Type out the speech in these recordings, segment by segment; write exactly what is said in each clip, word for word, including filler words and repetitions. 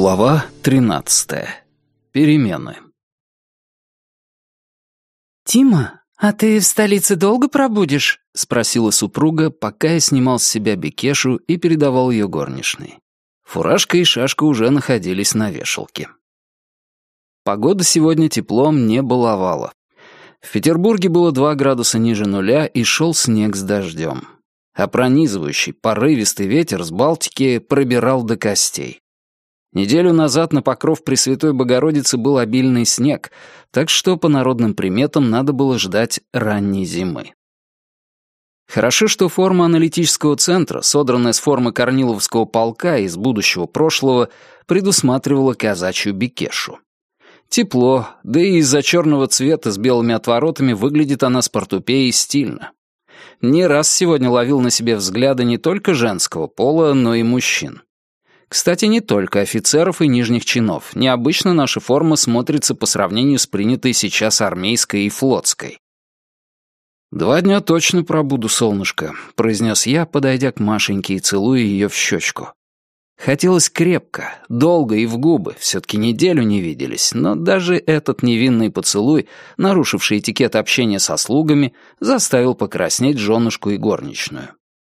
Глава тринадцатая. Перемены. «Тима, а ты в столице долго пробудешь?» — спросила супруга, пока я снимал с себя бекешу и передавал ее горничной. Фуражка и шашка уже находились на вешалке. Погода сегодня теплом не баловала. В Петербурге было два градуса ниже нуля и шел снег с дождем. А пронизывающий, порывистый ветер с Балтики пробирал до костей. Неделю назад на покров Пресвятой Богородицы был обильный снег, так что по народным приметам надо было ждать ранней зимы. Хорошо, что форма аналитического центра, содранная с формы Корниловского полка из будущего прошлого, предусматривала казачью бекешу. Тепло, да и из-за черного цвета с белыми отворотами выглядит она с портупеей стильно. Не раз сегодня ловил на себе взгляды не только женского пола, но и мужчин. Кстати, не только офицеров и нижних чинов. Необычно наша форма смотрится по сравнению с принятой сейчас армейской и флотской. «Два дня точно пробуду, солнышко», — произнес я, подойдя к Машеньке и целуя ее в щечку. Хотелось крепко, долго и в губы, все-таки неделю не виделись, но даже этот невинный поцелуй, нарушивший этикет общения со слугами, заставил покраснеть женушку и горничную.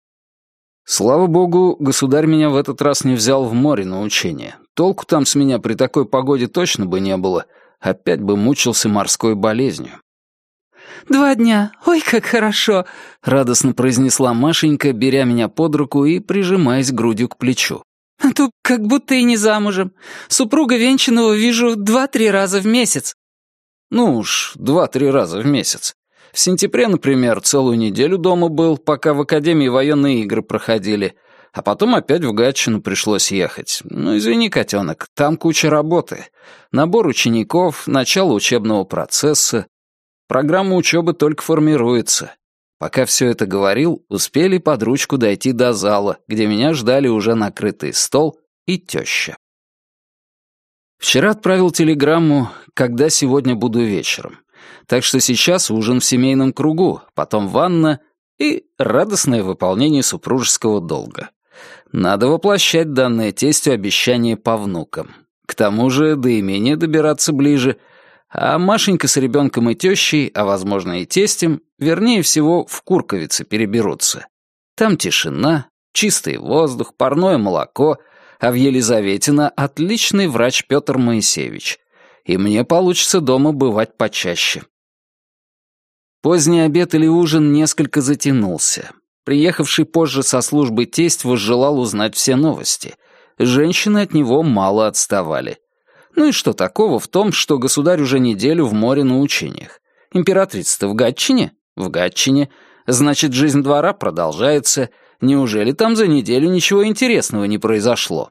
Слава богу, государь меня в этот раз не взял в море на учение. Толку там с меня при такой погоде точно бы не было, опять бы мучился морской болезнью. «Два дня, ой, как хорошо!» — радостно произнесла Машенька, беря меня под руку и прижимаясь грудью к плечу. «А то как будто и не замужем. Супруга венчанного вижу два-три раза в месяц». «Ну уж, два-три раза в месяц. В сентябре, например, целую неделю дома был, пока в Академии военные игры проходили, а потом опять в Гатчину пришлось ехать. Ну, извини, котенок, там куча работы. Набор учеников, начало учебного процесса. Программа учебы только формируется». Пока все это говорил, успели под ручку дойти до зала, где меня ждали уже накрытый стол и теща. Вчера отправил телеграмму, когда сегодня буду вечером. Так что сейчас ужин в семейном кругу, потом ванна и радостное выполнение супружеского долга. Надо воплощать данное тестю обещание по внукам. К тому же до имения добираться ближе, а Машенька с ребенком и тещей, а возможно и тестем, вернее всего в Курковице переберутся. Там тишина, чистый воздух, парное молоко, а в Елизаветино отличный врач Петр Моисеевич. И мне получится дома бывать почаще. Поздний обед или ужин несколько затянулся. Приехавший позже со службы тесть возжелал узнать все новости. Женщины от него мало отставали. Ну и что такого в том, что государь уже неделю в море на учениях? Императрица-то в Гатчине? В Гатчине. Значит, жизнь двора продолжается. Неужели там за неделю ничего интересного не произошло?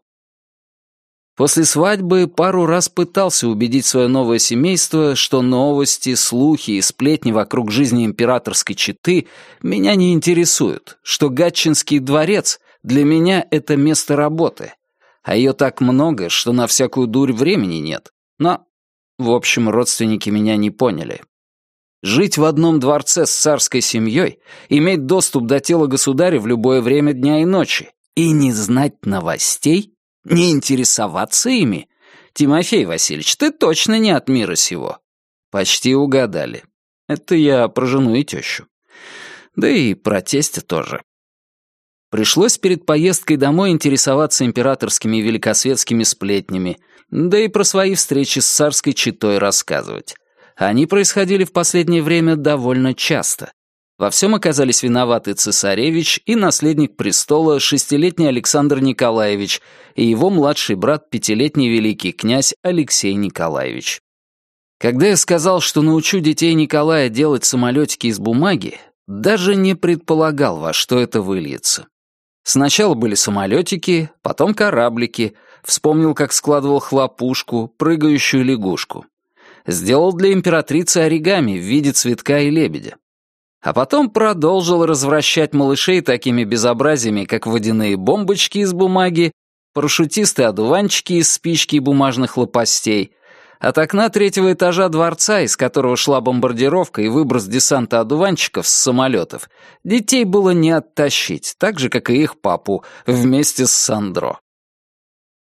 После свадьбы пару раз пытался убедить свое новое семейство, что новости, слухи и сплетни вокруг жизни императорской четы меня не интересуют, что Гатчинский дворец для меня — это место работы, а ее так много, что на всякую дурь времени нет. Но, в общем, родственники меня не поняли. Жить в одном дворце с царской семьей, иметь доступ до тела государя в любое время дня и ночи и не знать новостей? Не интересоваться ими? Тимофей Васильевич, ты точно не от мира сего. Почти угадали. Это я про жену и тещу. Да и про тестя тоже. Пришлось перед поездкой домой интересоваться императорскими и великосветскими сплетнями, да и про свои встречи с царской четой рассказывать. Они происходили в последнее время довольно часто. Во всем оказались виноваты цесаревич и наследник престола шестилетний Александр Николаевич и его младший брат пятилетний великий князь Алексей Николаевич. Когда я сказал, что научу детей Николая делать самолетики из бумаги, даже не предполагал, во что это выльется. Сначала были самолетики, потом кораблики, вспомнил, как складывал хлопушку, прыгающую лягушку. Сделал для императрицы оригами в виде цветка и лебедя. А потом продолжил развращать малышей такими безобразиями, как водяные бомбочки из бумаги, парашютисты-одуванчики из спички и бумажных лопастей. От окна третьего этажа дворца, из которого шла бомбардировка и выброс десанта одуванчиков с самолетов, детей было не оттащить, так же, как и их папу, вместе с Сандро.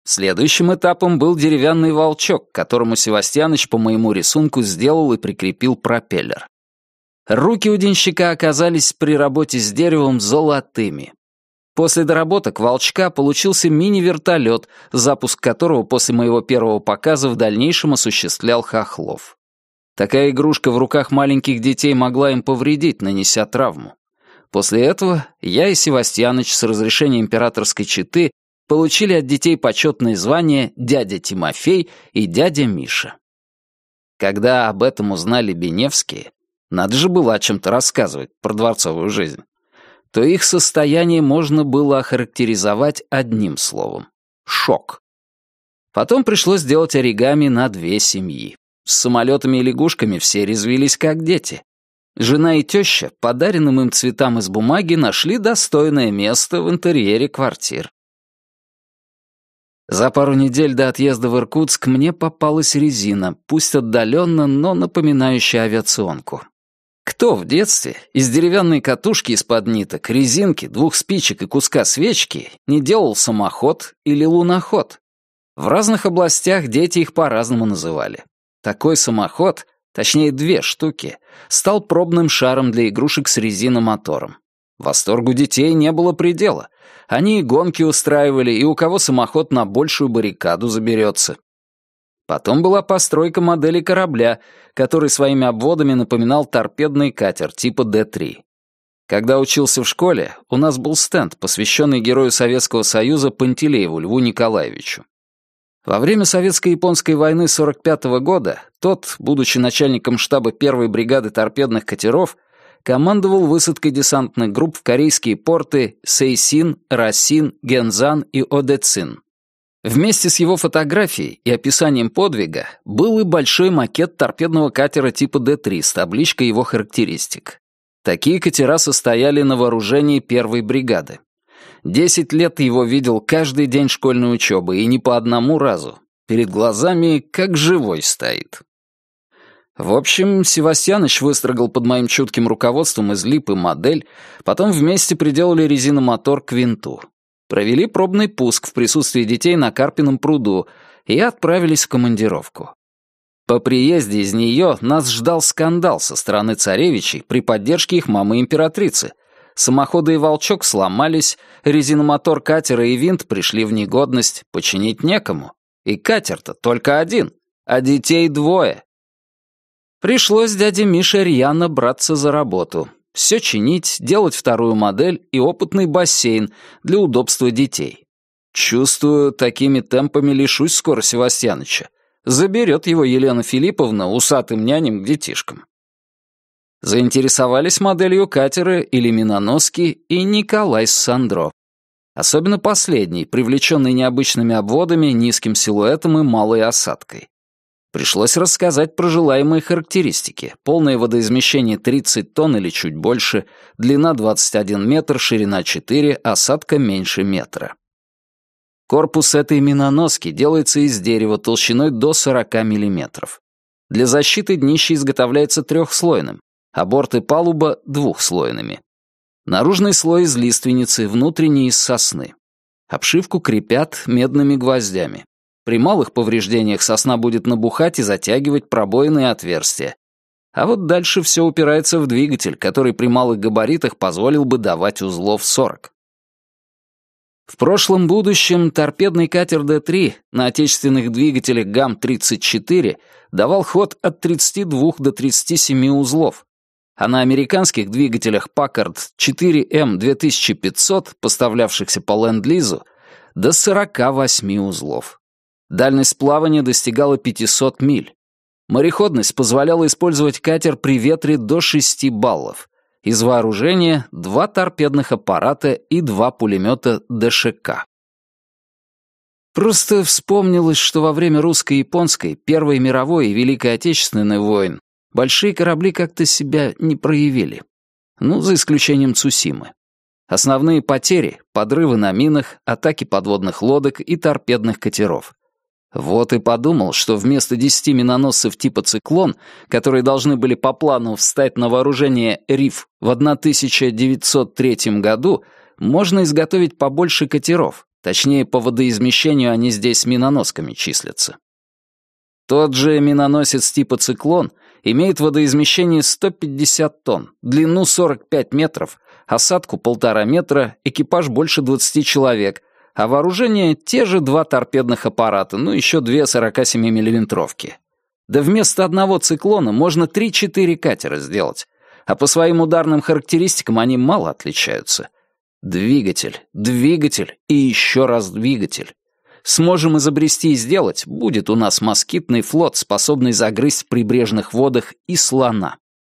Следующим этапом был деревянный волчок, к которому Севастьяныч по моему рисунку сделал и прикрепил пропеллер. Руки у денщика оказались при работе с деревом золотыми. После доработок волчка получился мини-вертолет, запуск которого после моего первого показа в дальнейшем осуществлял Хохлов. Такая игрушка в руках маленьких детей могла им повредить, нанеся травму. После этого я и Севастьяныч с разрешения императорской четы получили от детей почетные звания «Дядя Тимофей» и «Дядя Миша». Когда об этом узнали беневские, надо же было о чем-то рассказывать про дворцовую жизнь, то их состояние можно было охарактеризовать одним словом — шок. Потом пришлось сделать оригами на две семьи. С самолетами и лягушками все резвились как дети. Жена и теща подаренным им цветам из бумаги нашли достойное место в интерьере квартир. За пару недель до отъезда в Иркутск мне попалась резина, пусть отдаленно, но напоминающая авиационку. Кто в детстве из деревянной катушки из-под ниток, резинки, двух спичек и куска свечки не делал самоход или луноход? В разных областях дети их по-разному называли. Такой самоход, точнее две штуки, стал пробным шаром для игрушек с резиномотором. Восторгу детей не было предела. Они и гонки устраивали, и у кого самоход на большую баррикаду заберется. Потом была постройка модели корабля, который своими обводами напоминал торпедный катер типа Дэ три. Когда учился в школе, у нас был стенд, посвященный герою Советского Союза Пантелееву Льву Николаевичу. Во время Советско-японской войны сорок пятого года тот, будучи начальником штаба первой бригады торпедных катеров, командовал высадкой десантных групп в корейские порты Сейсин, Расин, Гензан и Одецин. Вместе с его фотографией и описанием подвига был и большой макет торпедного катера типа Дэ три с табличкой его характеристик. Такие катера состояли на вооружении первой бригады. Десять лет его видел каждый день школьной учебы, и не по одному разу. Перед глазами как живой стоит. В общем, Севастьяныч выстрогал под моим чутким руководством из липы модель, потом вместе приделали резиномотор к винту. Провели пробный пуск в присутствии детей на Карпином пруду и отправились в командировку. По приезде из нее нас ждал скандал со стороны царевичей при поддержке их мамы-императрицы. Самоходы и волчок сломались, резиномотор катера и винт пришли в негодность, починить некому. И катер-то только один, а детей двое. Пришлось дяде Мише рьяно браться за работу. Все чинить, делать вторую модель и опытный бассейн для удобства детей. Чувствую, такими темпами лишусь скоро Севастьяныча. Заберет его Елена Филипповна усатым няням к детишкам. Заинтересовались моделью катера или миноноски и Николай с Сандро. Особенно последний, привлеченный необычными обводами, низким силуэтом и малой осадкой. Пришлось рассказать про желаемые характеристики. Полное водоизмещение тридцать тонн или чуть больше, длина двадцать один метр, ширина четыре, осадка меньше метра. Корпус этой миноноски делается из дерева толщиной до сорока миллиметров. Для защиты днище изготовляется трехслойным, а борт и палуба — двухслойными. Наружный слой из лиственницы, внутренний из сосны. Обшивку крепят медными гвоздями. При малых повреждениях сосна будет набухать и затягивать пробоины и отверстия. А вот дальше все упирается в двигатель, который при малых габаритах позволил бы давать узлов сорок. В прошлом будущем торпедный катер Дэ три на отечественных двигателях ГАМ тридцать четыре давал ход от тридцати двух до тридцати семи узлов, а на американских двигателях Packard четыре эм две тысячи пятьсот, поставлявшихся по ленд-лизу, до сорока восьми узлов. Дальность плавания достигала пятисот миль. Мореходность позволяла использовать катер при ветре до шести баллов. Из вооружения два торпедных аппарата и два пулемета Дэ Ша Ка. Просто вспомнилось, что во время русско-японской, Первой мировой и Великой Отечественной войн большие корабли как-то себя не проявили. Ну, за исключением Цусимы. Основные потери — подрывы на минах, атаки подводных лодок и торпедных катеров. Вот и подумал, что вместо десяти миноносцев типа «Циклон», которые должны были по плану встать на вооружение РИФ в тысяча девятьсот третьем году, можно изготовить побольше катеров, Точнее, по водоизмещению они здесь миноносками числятся. Тот же миноносец типа «Циклон» имеет водоизмещение сто пятьдесят тонн, длину сорок пять метров, осадку полтора метра, экипаж больше двадцати человек, а вооружение те же два торпедных аппарата, ну еще две сорокасемимиллиметровки. Да вместо одного «Циклона» можно три-четыре катера сделать, а по своим ударным характеристикам они мало отличаются. Двигатель, двигатель и еще раз двигатель. Сможем изобрести и сделать, будет у нас москитный флот, способный загрызть в прибрежных водах и слона.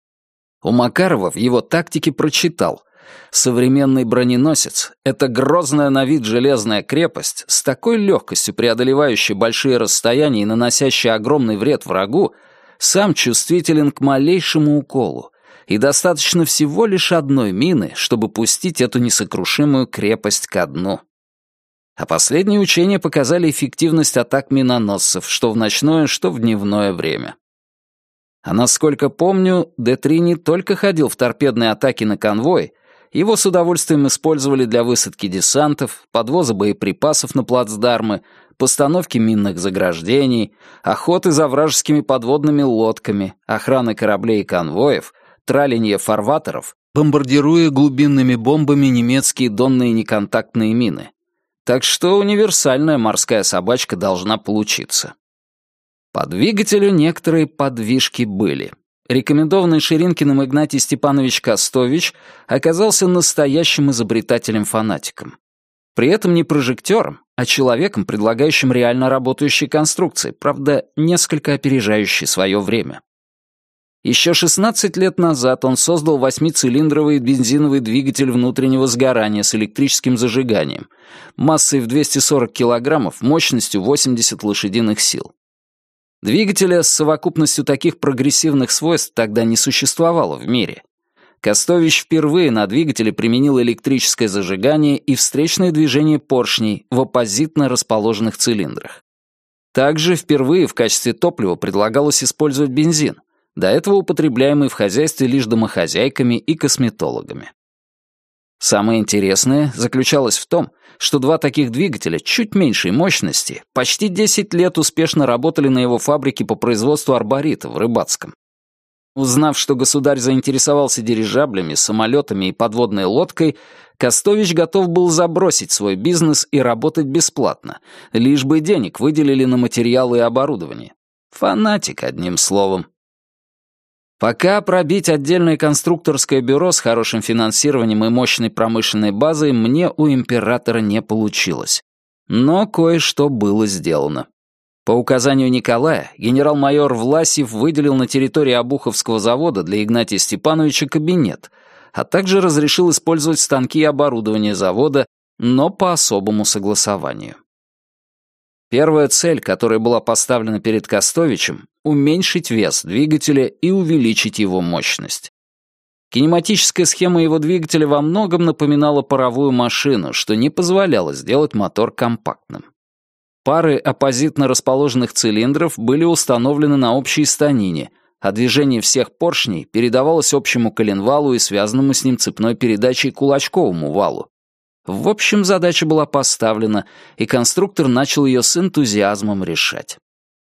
У Макарова в его тактике прочитал: современный броненосец — это грозная на вид железная крепость, с такой легкостью преодолевающая большие расстояния и наносящая огромный вред врагу, сам чувствителен к малейшему уколу, и достаточно всего лишь одной мины, чтобы пустить эту несокрушимую крепость ко дну. А последние учения показали эффективность атак миноносцев, что в ночное, что в дневное время. А насколько помню, Дэ три не только ходил в торпедные атаки на конвой, его с удовольствием использовали для высадки десантов, подвоза боеприпасов на плацдармы, постановки минных заграждений, охоты за вражескими подводными лодками, охраны кораблей и конвоев, траления фарватеров, бомбардируя глубинными бомбами немецкие донные неконтактные мины. Так что универсальная морская собачка должна получиться. По двигателю некоторые подвижки были. Рекомендованный Ширинкиным Игнатий Степанович Костович оказался настоящим изобретателем-фанатиком. При этом не прожектором, а человеком, предлагающим реально работающие конструкции, правда, несколько опережающие свое время. Еще шестнадцать лет назад он создал восьмицилиндровый бензиновый двигатель внутреннего сгорания с электрическим зажиганием, массой в двести сорок килограммов, мощностью восемьдесят лошадиных сил. Двигателя с совокупностью таких прогрессивных свойств тогда не существовало в мире. Костович впервые на двигателе применил электрическое зажигание и встречное движение поршней в оппозитно расположенных цилиндрах. Также впервые в качестве топлива предлагалось использовать бензин, до этого употребляемый в хозяйстве лишь домохозяйками и косметологами. Самое интересное заключалось в том, что два таких двигателя чуть меньшей мощности почти десять лет успешно работали на его фабрике по производству арборита в Рыбацком. Узнав, что государь заинтересовался дирижаблями, самолетами и подводной лодкой, Костович готов был забросить свой бизнес и работать бесплатно, лишь бы денег выделили на материалы и оборудование. Фанатик, одним словом. Пока пробить отдельное конструкторское бюро с хорошим финансированием и мощной промышленной базой мне у императора не получилось. Но кое-что было сделано. По указанию Николая, генерал-майор Власьев выделил на территории Обуховского завода для Игнатия Степановича кабинет, а также разрешил использовать станки и оборудование завода, но по особому согласованию. Первая цель, которая была поставлена перед Костовичем — уменьшить вес двигателя и увеличить его мощность. Кинематическая схема его двигателя во многом напоминала паровую машину, что не позволяло сделать мотор компактным. Пары оппозитно расположенных цилиндров были установлены на общей станине, а движение всех поршней передавалось общему коленвалу и связанному с ним цепной передачей кулачковому валу. В общем, задача была поставлена, и конструктор начал ее с энтузиазмом решать.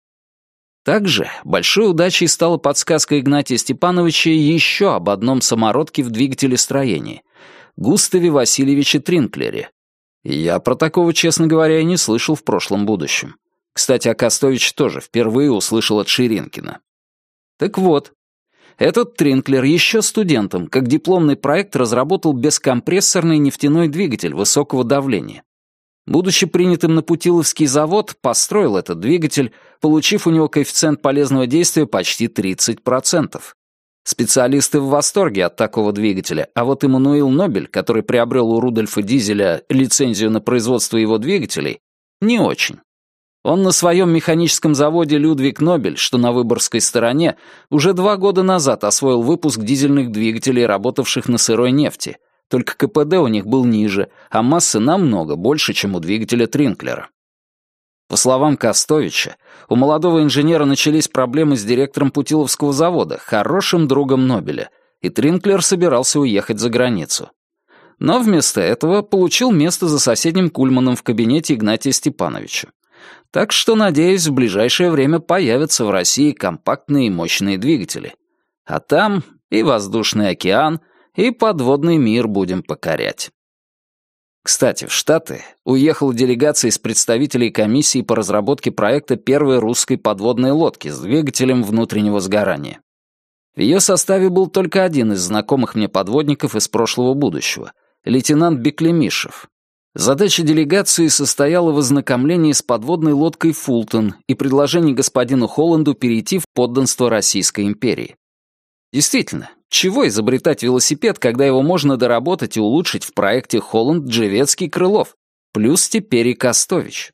Также большой удачей стала подсказка Игнатия Степановича еще об одном самородке в двигателестроении — Густаве Васильевиче Тринклере. Я про такого, честно говоря, и не слышал в прошлом будущем. Кстати, о Костовиче тоже впервые услышал от Ширинкина. Так вот, этот Тринклер еще студентом, как дипломный проект, разработал бескомпрессорный нефтяной двигатель высокого давления. Будучи принятым на Путиловский завод, построил этот двигатель, получив у него коэффициент полезного действия почти тридцать процентов. Специалисты в восторге от такого двигателя, а вот Эммануил Нобель, который приобрел у Рудольфа Дизеля лицензию на производство его двигателей, не очень. Он на своем механическом заводе «Людвиг Нобель», что на Выборгской стороне, уже два года назад освоил выпуск дизельных двигателей, работавших на сырой нефти, только ка пэ дэ у них был ниже, а масса намного больше, чем у двигателя Тринклера. По словам Костовича, у молодого инженера начались проблемы с директором Путиловского завода, хорошим другом Нобеля, и Тринклер собирался уехать за границу. но вместо этого получил место за соседним кульманом в кабинете Игнатия Степановича. Так что, надеюсь, в ближайшее время появятся в России компактные и мощные двигатели. А там и воздушный океан, и подводный мир будем покорять. Кстати, в Штаты уехала делегация из представителей комиссии по разработке проекта первой русской подводной лодки с двигателем внутреннего сгорания. В ее составе был только один из знакомых мне подводников из прошлого будущего — лейтенант Беклемишев. Задача делегации состояла в ознакомлении с подводной лодкой «Фултон» и предложении господину Холланду перейти в подданство Российской империи. Действительно, чего изобретать велосипед, когда его можно доработать и улучшить в проекте Холланд-Джевецкий-Крылов, плюс теперь и Костович.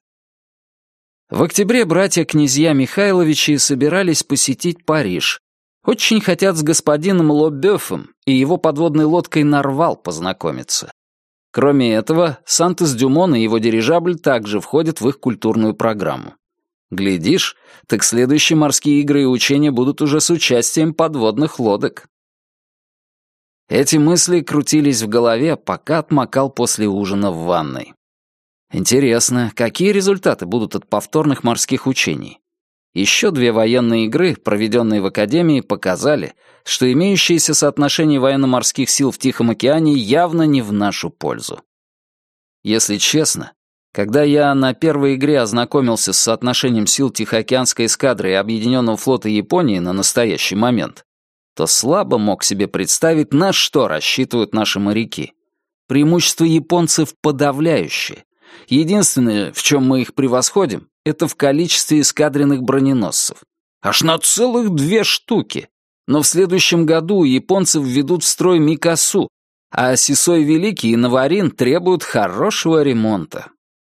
В октябре братья-князья Михайловичи собирались посетить Париж. Очень хотят с господином Лобёфом и его подводной лодкой «Нарвал» познакомиться. Кроме этого, Сантос-Дюмон и его дирижабль также входят в их культурную программу. Глядишь, так следующие морские игры и учения будут уже с участием подводных лодок. Эти мысли крутились в голове, пока отмокал после ужина в ванной. Интересно, какие результаты будут от повторных морских учений? Еще две военные игры, проведенные в Академии, показали, что имеющееся соотношение военно-морских сил в Тихом океане явно не в нашу пользу. Если честно, когда я на первой игре ознакомился с соотношением сил Тихоокеанской эскадры и Объединенного флота Японии на настоящий момент, то слабо мог себе представить, на что рассчитывают наши моряки. Преимущество японцев подавляющее. Единственное, в чем мы их превосходим, это в количестве эскадренных броненосцев. Аж на целых две штуки. Но в следующем году японцев введут в строй Микасу, а Сисой Великий и Наварин требуют хорошего ремонта.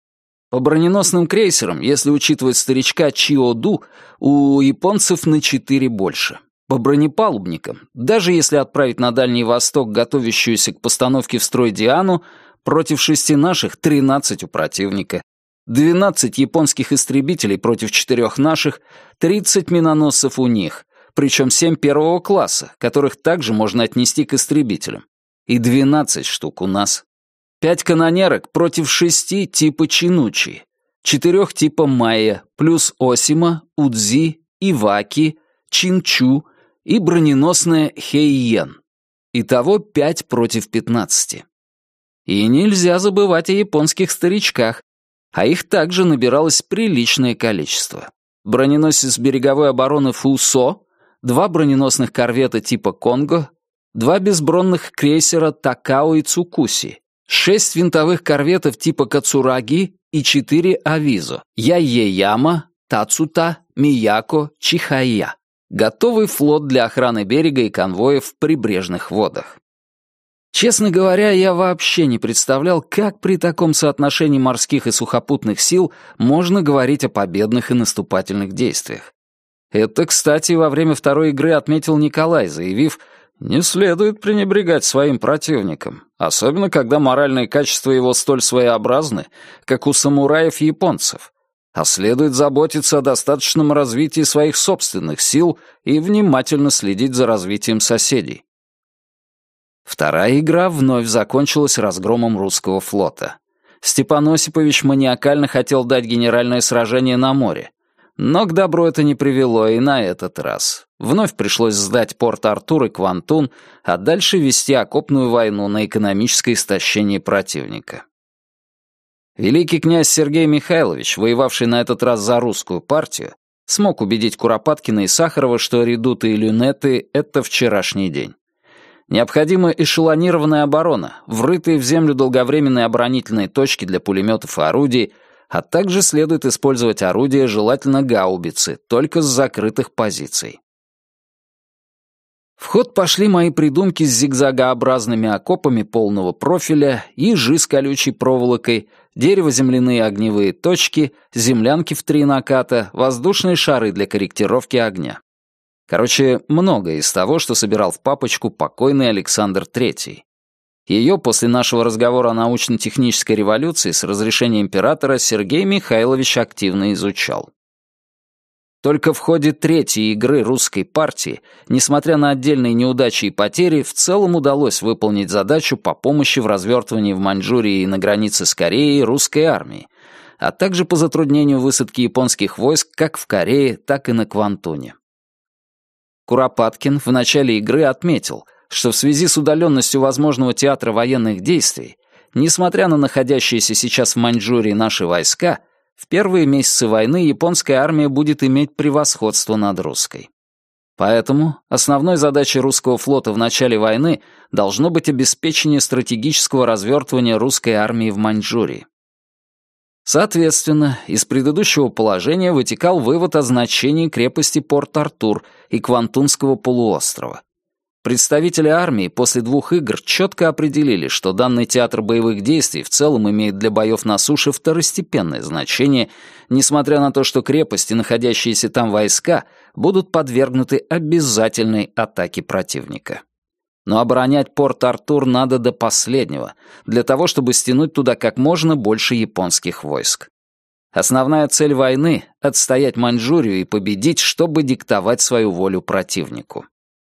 По броненосным крейсерам, если учитывать старичка Чиоду, у японцев на четыре больше. По бронепалубникам, даже если отправить на Дальний Восток готовящуюся к постановке в строй Диану, против шести наших тринадцать у противника. двенадцать японских истребителей против четырех наших, тридцать миноносцев у них, причем семь первого класса, которых также можно отнести к истребителям, и двенадцать штук у нас. пять канонерок против шести типа Чинучи, четырех типа Майя, плюс Осима, Удзи, Иваки, Чинчу и броненосная Хэйен. Итого пять против пятнадцати. И нельзя забывать о японских старичках, а их также набиралось приличное количество. Броненосец береговой обороны Фусо, два броненосных корвета типа Конго, два безбронных крейсера Такао и Цукуси, шесть винтовых корветов типа Кацураги и четыре Авизо, Яйеяма, Тацута, Мияко, Чихая. Готовый флот для охраны берега и конвоев в прибрежных водах. Честно говоря, я вообще не представлял, как при таком соотношении морских и сухопутных сил можно говорить о победных и наступательных действиях. Это, кстати, во время второй игры отметил Николай, заявив, не следует пренебрегать своим противником, особенно когда моральные качества его столь своеобразны, как у самураев-японцев, а следует заботиться о достаточном развитии своих собственных сил и внимательно следить за развитием соседей. Вторая игра вновь закончилась разгромом русского флота. Степан Осипович маниакально хотел дать генеральное сражение на море. Но к добру это не привело и на этот раз. Вновь пришлось сдать Порт-Артур и Квантун, а дальше вести окопную войну на экономическое истощение противника. Великий князь Сергей Михайлович, воевавший на этот раз за русскую партию, смог убедить Куропаткина и Сахарова, что редуты и люнеты — это вчерашний день. Необходима эшелонированная оборона, врытые в землю долговременные оборонительные точки для пулеметов и орудий, а также следует использовать орудия, желательно гаубицы, только с закрытых позиций. В ход пошли мои придумки с зигзагообразными окопами полного профиля, ежи с колючей проволокой, дерево-земляные огневые точки, землянки в три наката, воздушные шары для корректировки огня. Короче, многое из того, что собирал в папочку покойный Александр Третий. Ее после нашего разговора о научно-технической революции с разрешения императора Сергей Михайлович активно изучал. Только в ходе третьей игры русской партии, несмотря на отдельные неудачи и потери, в целом удалось выполнить задачу по помощи в развертывании в Маньчжурии и на границе с Кореей русской армии, а также по затруднению высадки японских войск как в Корее, так и на Квантуне. Куропаткин в начале игры отметил, что в связи с удаленностью возможного театра военных действий, несмотря на находящиеся сейчас в Маньчжурии наши войска, в первые месяцы войны японская армия будет иметь превосходство над русской. Поэтому основной задачей русского флота в начале войны должно быть обеспечение стратегического развертывания русской армии в Маньчжурии. Соответственно, из предыдущего положения вытекал вывод о значении крепости Порт-Артур и Квантунского полуострова. Представители армии после двух игр четко определили, что данный театр боевых действий в целом имеет для боев на суше второстепенное значение, несмотря на то, что крепости, находящиеся там войска, будут подвергнуты обязательной атаке противника. Но оборонять Порт-Артур надо до последнего, для того, чтобы стянуть туда как можно больше японских войск. Основная цель войны — отстоять Маньчжурию и победить, чтобы диктовать свою волю противнику.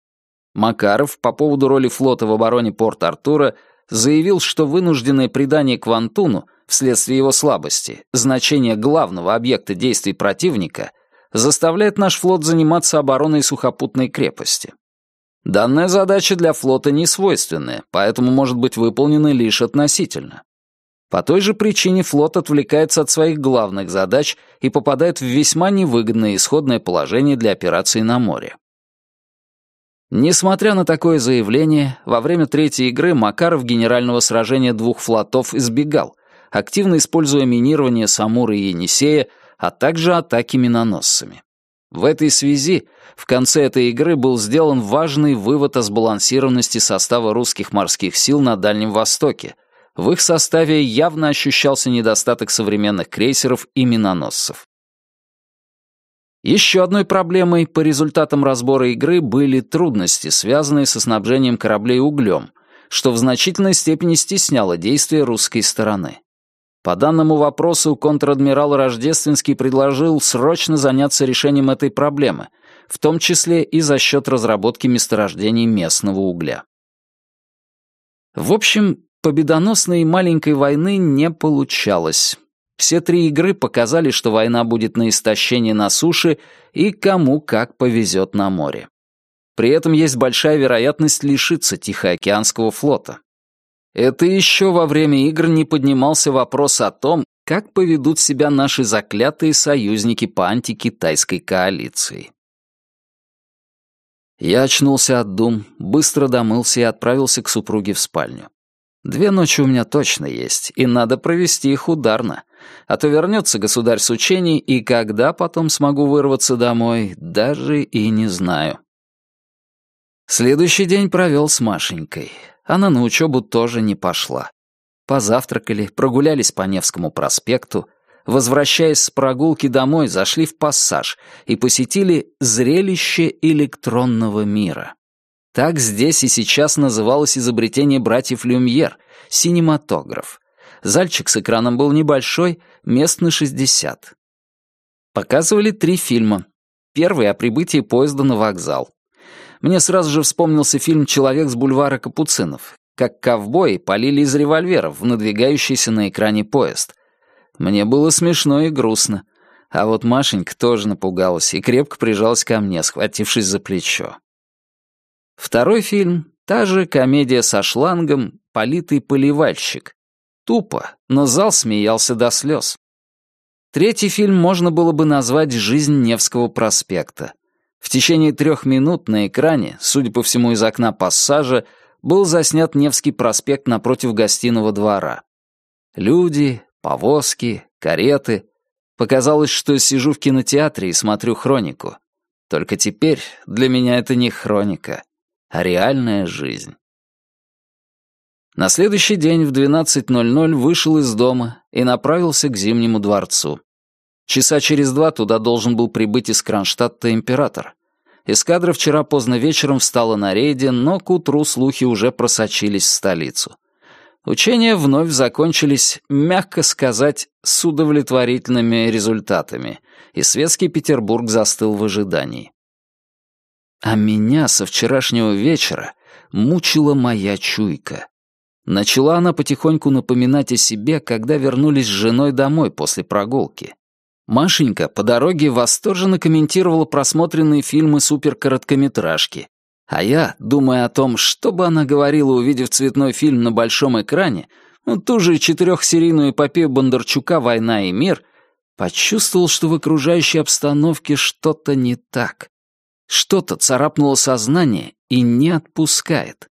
Макаров по поводу роли флота в обороне Порт-Артура заявил, что вынужденное придание Квантуну, вследствие его слабости, значения главного объекта действий противника, заставляет наш флот заниматься обороной сухопутной крепости. Данная задача для флота не свойственная, поэтому может быть выполнена лишь относительно. По той же причине флот отвлекается от своих главных задач и попадает в весьма невыгодное исходное положение для операций на море. Несмотря на такое заявление, во время третьей игры Макаров генерального сражения двух флотов избегал, активно используя минирование Самуры и Енисея, а также атаки миноносцами. В этой связи в конце этой игры был сделан важный вывод о сбалансированности состава русских морских сил на Дальнем Востоке. В их составе явно ощущался недостаток современных крейсеров и миноносцев. Еще одной проблемой по результатам разбора игры были трудности, связанные со снабжением кораблей углем, что в значительной степени стесняло действия русской стороны. По данному вопросу контр-адмирал Рождественский предложил срочно заняться решением этой проблемы, в том числе и за счет разработки месторождений местного угля. В общем, победоносной маленькой войны не получалось. Все три игры показали, что война будет на истощение на суше и кому как повезет на море. При этом есть большая вероятность лишиться Тихоокеанского флота. Это еще во время игр не поднимался вопрос о том, как поведут себя наши заклятые союзники по антикитайской коалиции. Я очнулся от дум, быстро домылся и отправился к супруге в спальню. Две ночи у меня точно есть, и надо провести их ударно. А то вернется государь с учений, и когда потом смогу вырваться домой, даже и не знаю. Следующий день провел с Машенькой. Она на учебу тоже не пошла. Позавтракали, прогулялись по Невскому проспекту. Возвращаясь с прогулки домой, зашли в Пассаж и посетили «Зрелище электронного мира». Так здесь и сейчас называлось изобретение братьев Люмьер — синематограф. Зальчик с экраном был небольшой, мест на шестьдесят. Показывали три фильма. Первый — о прибытии поезда на вокзал. Мне сразу же вспомнился фильм «Человек с бульвара Капуцинов», как ковбои полили из револьверов в надвигающийся на экране поезд. Мне было смешно и грустно. А вот Машенька тоже напугалась и крепко прижалась ко мне, схватившись за плечо. Второй фильм — та же комедия со шлангом «Политый поливальщик». Тупо, но зал смеялся до слез. Третий фильм можно было бы назвать «Жизнь Невского проспекта». В течение трех минут на экране, судя по всему из окна Пассажа, был заснят Невский проспект напротив гостиного двора. Люди, повозки, кареты. Показалось, что сижу в кинотеатре и смотрю хронику. Только теперь для меня это не хроника, а реальная жизнь. На следующий день в двенадцать ноль ноль вышел из дома и направился к Зимнему дворцу. Часа через два туда должен был прибыть из Кронштадта император. Эскадра вчера поздно вечером встала на рейде, но к утру слухи уже просочились в столицу. Учения вновь закончились, мягко сказать, с удовлетворительными результатами, и светский Петербург застыл в ожидании. А меня со вчерашнего вечера мучила моя чуйка. Начала она потихоньку напоминать о себе, когда вернулись с женой домой после прогулки. Машенька по дороге восторженно комментировала просмотренные фильмы суперкороткометражки, а я, думая о том, что бы она говорила, увидев цветной фильм на большом экране, ну, ту же четырехсерийную эпопею Бондарчука «Война и мир», почувствовал, что в окружающей обстановке что-то не так. Что-то царапнуло сознание и не отпускает.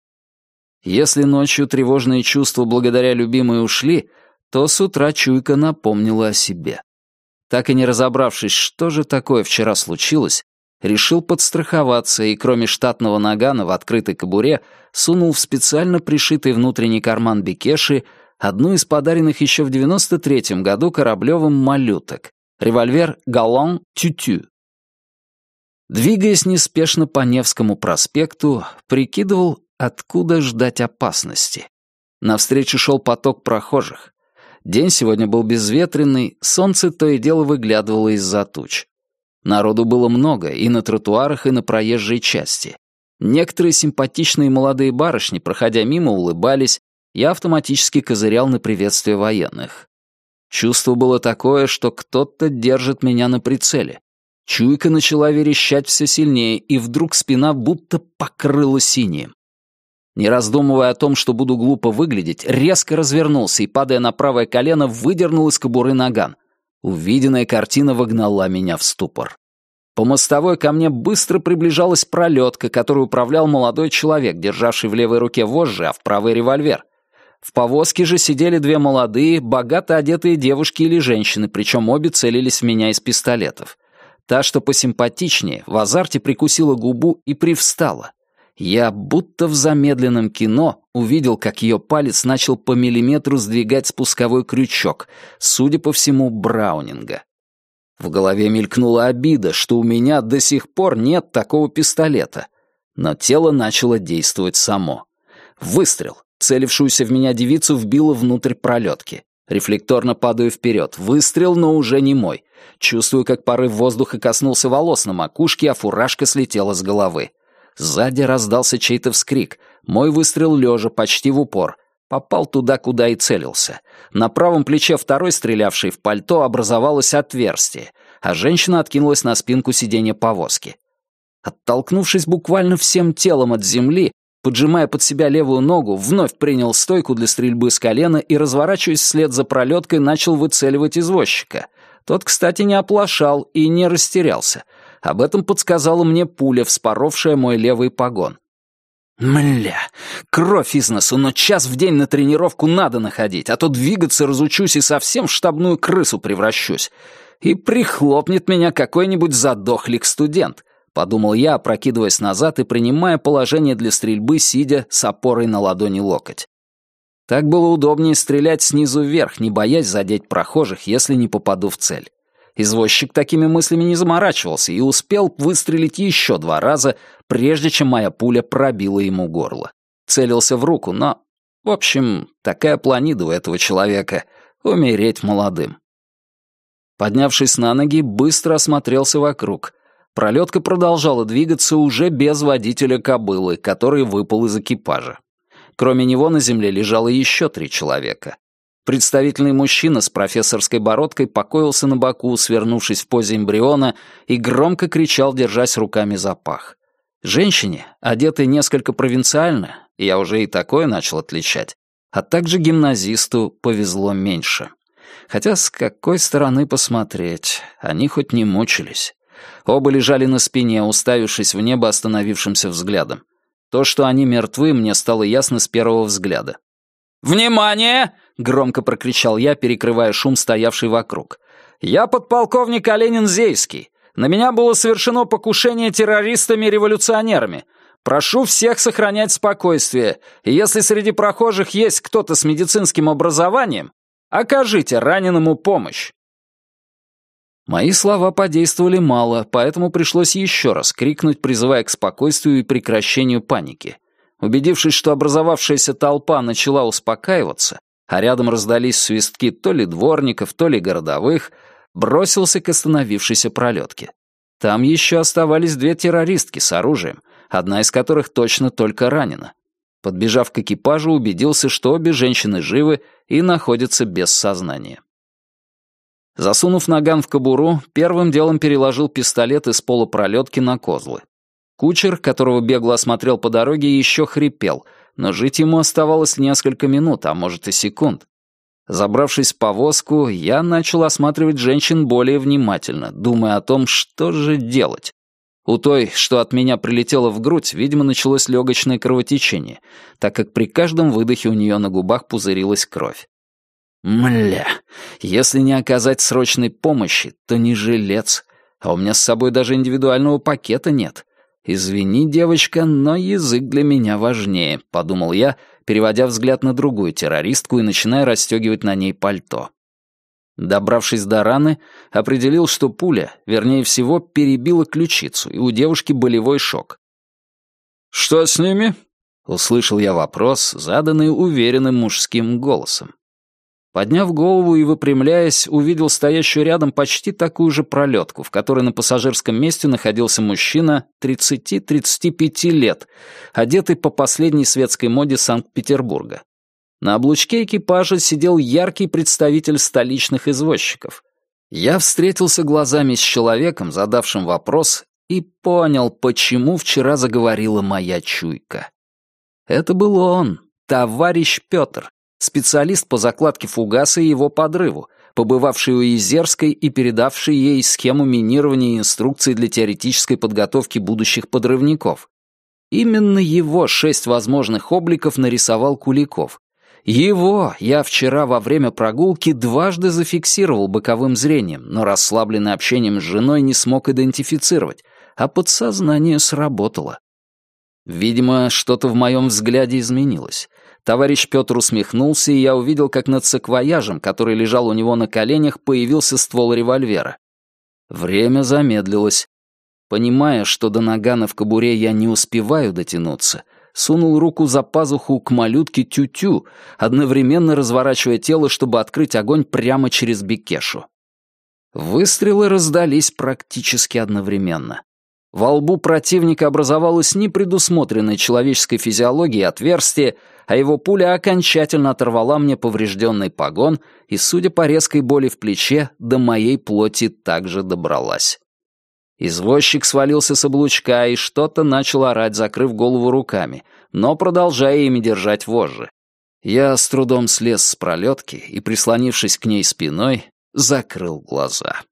Если ночью тревожные чувства благодаря любимой ушли, то с утра чуйка напомнила о себе. Так и не разобравшись, что же такое вчера случилось, решил подстраховаться и, кроме штатного нагана в открытой кобуре, сунул в специально пришитый внутренний карман бекеши одну из подаренных еще в девяносто третьем году Кораблевым малюток — револьвер «Галан Тютю». Двигаясь неспешно по Невскому проспекту, прикидывал, откуда ждать опасности. Навстречу шел поток прохожих. День сегодня был безветренный, солнце то и дело выглядывало из-за туч. Народу было много и на тротуарах, и на проезжей части. Некоторые симпатичные молодые барышни, проходя мимо, улыбались, я автоматически козырял на приветствие военных. Чувство было такое, что кто-то держит меня на прицеле. Чуйка начала верещать все сильнее, и вдруг спина будто покрыла синим. Не раздумывая о том, что буду глупо выглядеть, резко развернулся и, падая на правое колено, выдернул из кобуры наган. Увиденная картина вогнала меня в ступор. По мостовой ко мне быстро приближалась пролетка, которую управлял молодой человек, державший в левой руке вожжи, а в правой револьвер. В повозке же сидели две молодые, богато одетые девушки или женщины, причем обе целились в меня из пистолетов. Та, что посимпатичнее, в азарте прикусила губу и привстала. Я, будто в замедленном кино, увидел, как ее палец начал по миллиметру сдвигать спусковой крючок, судя по всему, Браунинга. В голове мелькнула обида, что у меня до сих пор нет такого пистолета. Но тело начало действовать само. Выстрел. Целившуюся в меня девицу вбило внутрь пролетки. Рефлекторно падаю вперед. Выстрел, но уже не мой. Чувствую, как порыв воздуха коснулся волос на макушке, а фуражка слетела с головы. Сзади раздался чей-то вскрик. Мой выстрел лежа, почти в упор. Попал туда, куда и целился. На правом плече второй, стрелявший в пальто, образовалось отверстие, а женщина откинулась на спинку сиденья повозки. Оттолкнувшись буквально всем телом от земли, поджимая под себя левую ногу, вновь принял стойку для стрельбы с колена и, разворачиваясь вслед за пролеткой, начал выцеливать извозчика. Тот, кстати, не оплошал и не растерялся. Об этом подсказала мне пуля, вспоровшая мой левый погон. Мля, кровь из носу, но час в день на тренировку надо находить, а то двигаться разучусь и совсем в штабную крысу превращусь. И прихлопнет меня какой-нибудь задохлик-студент, подумал я, опрокидываясь назад и принимая положение для стрельбы, сидя с опорой на ладони локоть. Так было удобнее стрелять снизу вверх, не боясь задеть прохожих, если не попаду в цель. Извозчик такими мыслями не заморачивался и успел выстрелить еще два раза, прежде чем моя пуля пробила ему горло. Целился в руку, но... В общем, такая планида у этого человека — умереть молодым. Поднявшись на ноги, быстро осмотрелся вокруг. Пролетка продолжала двигаться уже без водителя кобылы, который выпал из экипажа. Кроме него на земле лежало еще три человека. Представительный мужчина с профессорской бородкой покоился на боку, свернувшись в позе эмбриона, и громко кричал, держась руками за пах. Женщине, одетой несколько провинциально, я уже и такое начал отличать, а также гимназисту повезло меньше. Хотя с какой стороны посмотреть, они хоть не мучились. Оба лежали на спине, уставившись в небо остановившимся взглядом. То, что они мертвы, мне стало ясно с первого взгляда. «Внимание!» — громко прокричал я, перекрывая шум, стоявший вокруг. «Я подполковник Оленин-Зейский. На меня было совершено покушение террористами-революционерами. Прошу всех сохранять спокойствие, и если среди прохожих есть кто-то с медицинским образованием, окажите раненому помощь». Мои слова подействовали мало, поэтому пришлось еще раз крикнуть, призывая к спокойствию и прекращению паники. Убедившись, что образовавшаяся толпа начала успокаиваться, а рядом раздались свистки то ли дворников, то ли городовых, бросился к остановившейся пролетке. Там еще оставались две террористки с оружием, одна из которых точно только ранена. Подбежав к экипажу, убедился, что обе женщины живы и находятся без сознания. Засунув наган в кобуру, первым делом переложил пистолет из полупролетки на козлы. Кучер, которого бегло осмотрел по дороге, еще хрипел, но жить ему оставалось несколько минут, а может и секунд. Забравшись в повозку, я начал осматривать женщин более внимательно, думая о том, что же делать. У той, что от меня прилетело в грудь, видимо, началось легочное кровотечение, так как при каждом выдохе у нее на губах пузырилась кровь. Мля, если не оказать срочной помощи, то не жилец, а у меня с собой даже индивидуального пакета нет. «Извини, девочка, но язык для меня важнее», — подумал я, переводя взгляд на другую террористку и начиная расстегивать на ней пальто. Добравшись до раны, определил, что пуля, вернее всего, перебила ключицу, и у девушки болевой шок. «Что с ними?» — услышал я вопрос, заданный уверенным мужским голосом. Подняв голову и выпрямляясь, увидел стоящую рядом почти такую же пролетку, в которой на пассажирском месте находился мужчина тридцати-тридцати пяти лет, одетый по последней светской моде Санкт-Петербурга. На облучке экипажа сидел яркий представитель столичных извозчиков. Я встретился глазами с человеком, задавшим вопрос, и понял, почему вчера заговорила моя чуйка. Это был он, товарищ Петр, специалист по закладке фугаса и его подрыву, побывавший у Изерской и передавший ей схему минирования и инструкции для теоретической подготовки будущих подрывников. Именно его шесть возможных обликов нарисовал Куликов. Его я вчера во время прогулки дважды зафиксировал боковым зрением, но расслабленный общением с женой не смог идентифицировать, а подсознание сработало. Видимо, что-то в моем взгляде изменилось. Товарищ Петр усмехнулся, и я увидел, как над саквояжем, который лежал у него на коленях, появился ствол револьвера. Время замедлилось. Понимая, что до нагана в кобуре я не успеваю дотянуться, сунул руку за пазуху к малютке Тю-Тю, одновременно разворачивая тело, чтобы открыть огонь прямо через бекешу. Выстрелы раздались практически одновременно. Во лбу противника образовалось непредусмотренное человеческой физиологией отверстие, а его пуля окончательно оторвала мне поврежденный погон и, судя по резкой боли в плече, до моей плоти также добралась. Извозчик свалился с облучка и что-то начал орать, закрыв голову руками, но продолжая ими держать вожжи. Я с трудом слез с пролетки и, прислонившись к ней спиной, закрыл глаза.